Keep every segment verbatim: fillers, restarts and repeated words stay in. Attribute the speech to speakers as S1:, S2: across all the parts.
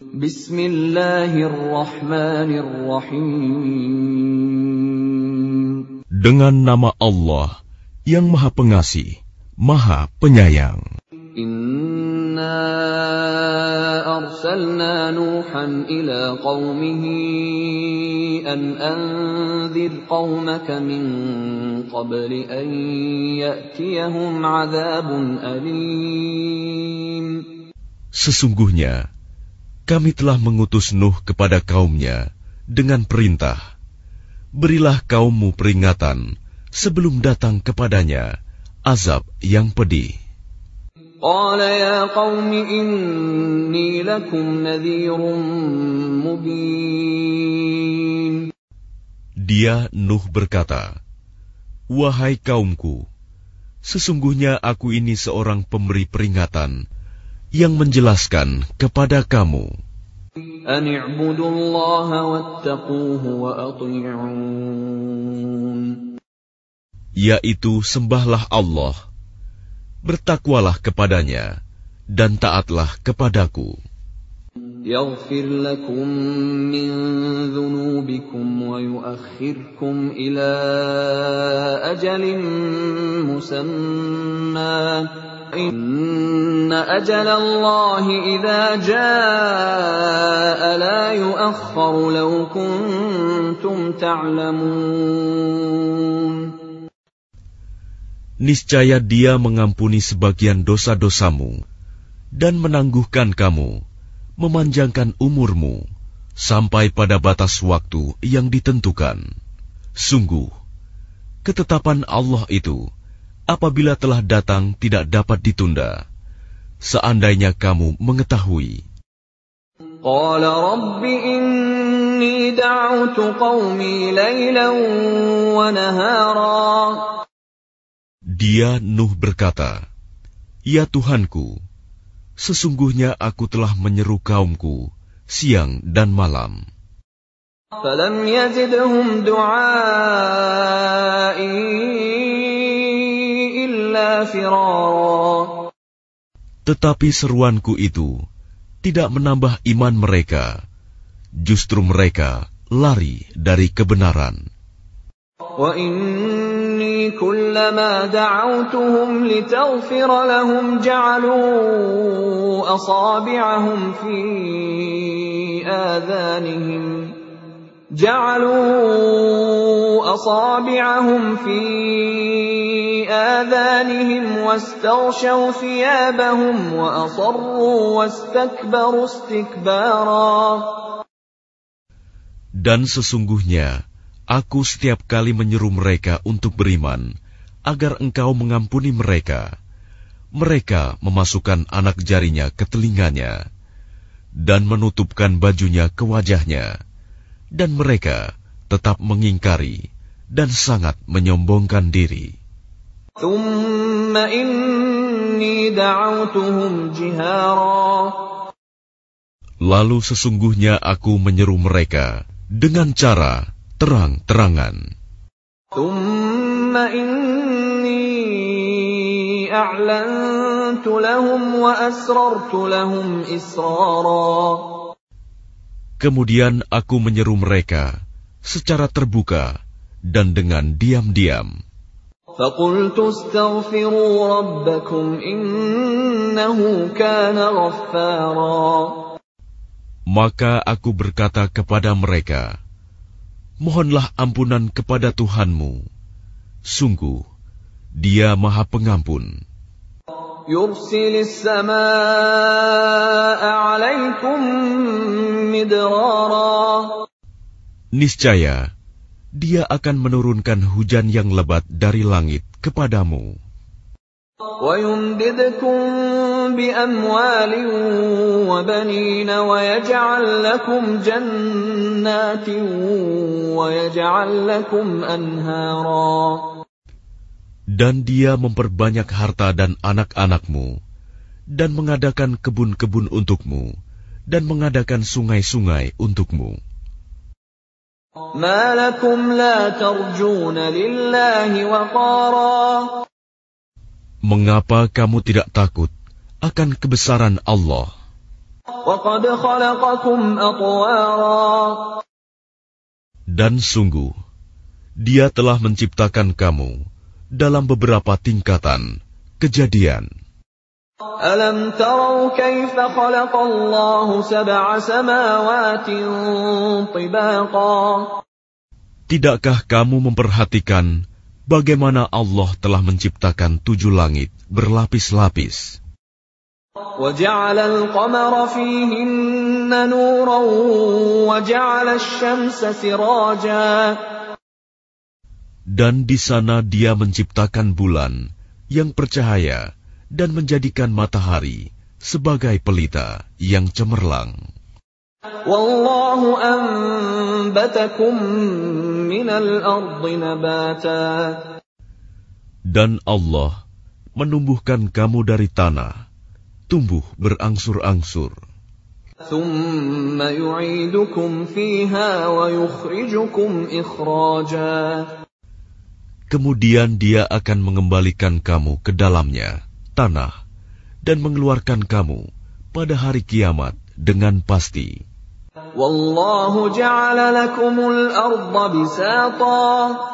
S1: Bismillahirrahmanirrahim.
S2: Dengan nama Allah yang Maha Pengasih, Maha Penyayang.
S1: Inna arsalna Nuhan ila qawmihi an anzir qawmaka min qabli an ya'tiyahum 'adzabun alim.
S2: Sesungguhnya kami telah mengutus Nuh kepada kaumnya dengan perintah, berilah kaummu peringatan sebelum datang kepadanya azab yang pedih.
S1: Qala ya qaumi inni lakum nadhirun mubin.
S2: Dia Nuh berkata, wahai kaumku, sesungguhnya aku ini seorang pemberi peringatan yang menjelaskan kepada kamu.
S1: An i'budullaha wattaquhu wa ati'un.
S2: Yaitu sembahlah Allah, bertakwalah kepadanya, dan taatlah kepadaku.
S1: Yaghfir lakum min dhunubikum wa yuakhirkum ila ajalin musamma. Inna ajalallahi idza jaa la yu'akhkharu law kuntum ta'lamun.
S2: Niscaya Dia mengampuni sebagian dosa-dosamu dan menangguhkan kamu, memanjangkan umurmu sampai pada batas waktu yang ditentukan. Sungguh, ketetapan Allah itu apabila telah datang tidak dapat ditunda, seandainya kamu mengetahui.
S1: Qala rabbi inni da'utu qaumi laylan wa nahara.
S2: Dia Nuh berkata, ya Tuhanku, sesungguhnya aku telah menyeru kaumku siang dan malam.
S1: Falam yazidhum du'ai illa firara.
S2: Tetapi seruanku itu tidak menambah iman mereka, justru mereka lari dari kebenaran.
S1: Wa inni kullama da'awtuhum litaghfira lahum ja'alu asabi'ahum fi adhanihim جعلوا أصابعهم في آذانهم واستغشوا ثيابهم وأصروا واستكبروا استكبارا.
S2: Dan sesungguhnya aku setiap kali menyeru mereka untuk beriman agar engkau mengampuni mereka, mereka memasukkan anak jarinya ke telinganya dan menutupkan bajunya ke wajahnya, dan mereka tetap mengingkari dan sangat menyombongkan diri.
S1: Thumma inni da'awtuhum jihara.
S2: Lalu sesungguhnya aku menyeru mereka dengan cara terang-terangan.
S1: Thumma inni a'lantu lahum wa asrartu lahum israra.
S2: Kemudian aku menyeru mereka secara terbuka dan dengan diam-diam.
S1: فَقُلْتُ اسْتَغْفِرُوا رَبَّكُمْ إِنَّهُ كَانَ غَفَّارًا.
S2: Maka aku berkata kepada mereka, mohonlah ampunan kepada Tuhanmu. Sungguh, Dia Maha Pengampun.
S1: يُرْسِلِ السَّمَاءَ عَلَيْكُمْ مِدْرَارًا.
S2: Niscaya, Dia akan menurunkan hujan yang lebat dari langit kepadamu.
S1: وَيُمْدِدْكُمْ بِأَمْوَالٍ وَبَنِينَ وَيَجْعَلْ لَكُمْ جَنَّاتٍ وَيَجْعَلْ لَكُمْ أَنْهَارًا.
S2: Dan Dia memperbanyak harta dan anak-anakmu, dan mengadakan kebun-kebun untukmu, dan mengadakan sungai-sungai untukmu.
S1: مَا لَكُمْ لَا تَرْجُونَ لِلَّهِ وَقَارًا.
S2: Mengapa kamu tidak takut akan kebesaran Allah?
S1: وَقَدْ خَلَقَكُمْ أَطْوَارًا.
S2: Dan sungguh, Dia telah menciptakan kamu dalam beberapa tingkatan. Kejadian.
S1: أَلَمْ تَرَوْا كَيْفَ خَلَقَ اللَّهُ سَبْعَ سَمَاوَاتٍ طِبَاقًا.
S2: Tidakkah kamu memperhatikan bagaimana Allah telah menciptakan tujuh langit berlapis-lapis?
S1: وَجَعَلَ الْقَمَرَ فِيهِنَّ نُورًا وَجَعَلَ الشَّمْسَ سِرَاجًا.
S2: Dan di sana Dia menciptakan bulan yang bercahaya dan menjadikan matahari sebagai pelita yang cemerlang.
S1: وَاللَّهُ أَنبَتَكُم مِّنَ الْأَرْضِ نَبَاتًا.
S2: Dan Allah menumbuhkan kamu dari tanah, tumbuh berangsur-angsur.
S1: ثُمَّ يُعِيدُكُمْ فِيهَا وَيُخْرِجُكُمْ إِخْرَاجًا.
S2: Kemudian Dia akan mengembalikan kamu ke dalamnya, tanah, dan mengeluarkan kamu pada hari kiamat dengan pasti.
S1: وَاللَّهُ جَعَلَ لَكُمُ الْأَرْضَ بِسَاطًا.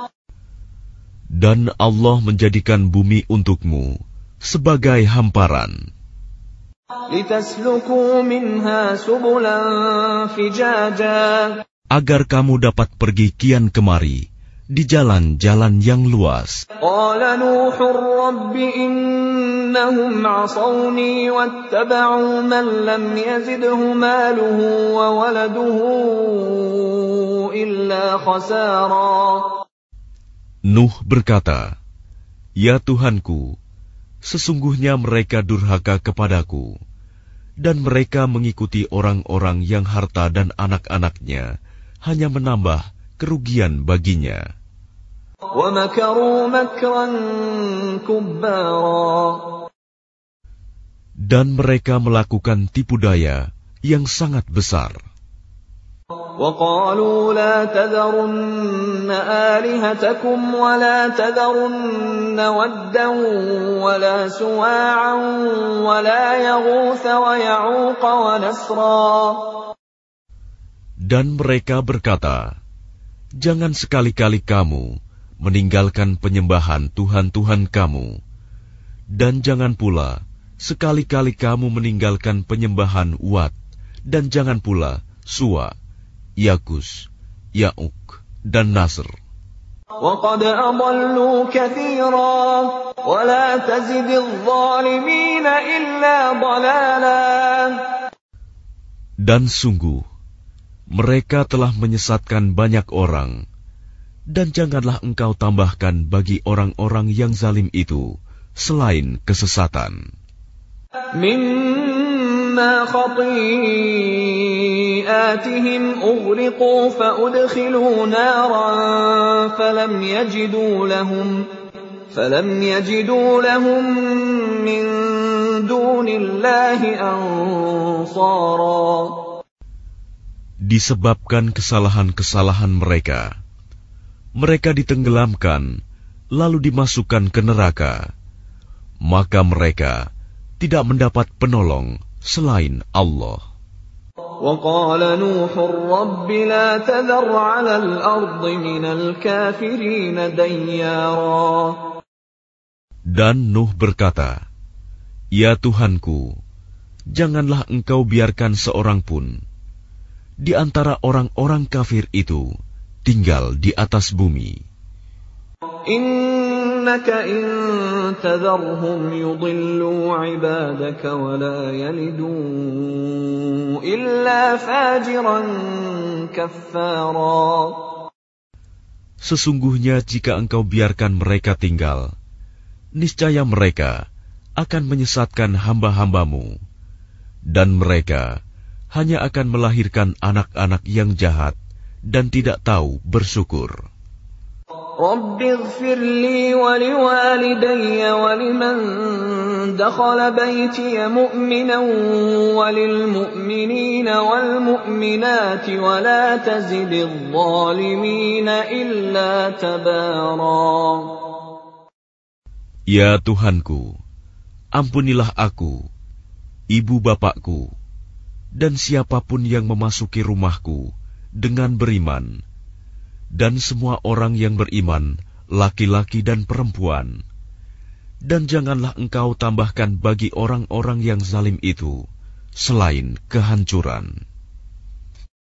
S2: Dan Allah menjadikan bumi untukmu sebagai hamparan,
S1: لِتَسْلُكُوا مِنْهَا سُبُلًا فِجَاجًا.
S2: agar kamu dapat pergi kian kemari di jalan-jalan yang luas.
S1: قَالَ نُوحٌ رَبِّ إِنَّهُمْ عَصَوْنِي وَاتَّبَعُوا مَن لَّمْ يَزِدْهُ مَالُهُ وَوَلَدُهُ إِلَّا خَسَارًا.
S2: Nuh berkata, "Ya Tuhanku, sesungguhnya mereka durhaka kepadaku, dan mereka mengikuti orang-orang yang harta dan anak-anaknya hanya menambah kerugian baginya."
S1: وَمَكَرُوا مَكْرًا كُبَّارًا.
S2: Dan mereka melakukan tipu daya yang sangat besar.
S1: وَقَالُوا لَا تَذَرُنَّ آلِهَتَكُمْ وَلَا تَذَرُنَّ وَدًّا وَلَا سُوَاعًا وَلَا يَغُوثَ وَيَعُوقَ وَنَسْرًا.
S2: Dan mereka berkata, "Jangan sekali-kali kamu meninggalkan penyembahan Tuhan-Tuhan kamu, dan jangan pula sekali-kali kamu meninggalkan penyembahan Wat, dan jangan pula Suwa, Yagus, Ya'uk, dan Nasr.
S1: وَقَدْ أَضَلُّوا كَثِيرًا وَلَا تَزِدِ الظَّالِمِينَ إِلَّا ضَلَالًا.
S2: Dan sungguh, mereka telah menyesatkan banyak orang, dan janganlah engkau tambahkan bagi orang-orang yang zalim itu selain kesesatan.
S1: مِمَّا خَطِيئَاتِهِمْ أُغْرِقُوا فَأُدْخِلُوا نَارًا فَلَمْ يَجِدُوا لَهُمْ فَلَمْ يَجِدُوا لَهُم مِّن دُونِ اللَّهِ أَنصَارًا.
S2: Disebabkan kesalahan-kesalahan mereka, mereka ditenggelamkan, lalu dimasukkan ke neraka. Maka mereka tidak mendapat penolong selain Allah.
S1: وَقَالَ نُوحٌ رَبِّ لَا تَذَرْ عَلَى الْأَرْضِ مِنَ الْكَافِرِينَ دَيَّارًا.
S2: Dan Nuh berkata, "Ya Tuhanku, janganlah engkau biarkan seorang pun di antara orang-orang kafir itu tinggal di atas bumi.
S1: Innaka in tadharhum yudillu ibadaka wa la yalidu illa fajiran kaffara."
S2: Sesungguhnya jika engkau biarkan mereka tinggal, niscaya mereka akan menyesatkan hamba-hambamu, dan mereka hanya akan melahirkan anak-anak yang jahat dan tidak tahu bersyukur.
S1: Rabbighfir li wa liwalidayya wa liman dakhala baytiya mu'minan wa lil mu'minina wal mu'minati wa la tazididh zalimina illa tabara.
S2: Ya Tuhanku, ampunilah aku, ibu bapakku, dan siapapun yang memasuki rumahku dengan beriman, dan semua orang yang beriman, laki-laki dan perempuan. Dan janganlah engkau tambahkan bagi orang-orang yang zalim itu selain kehancuran.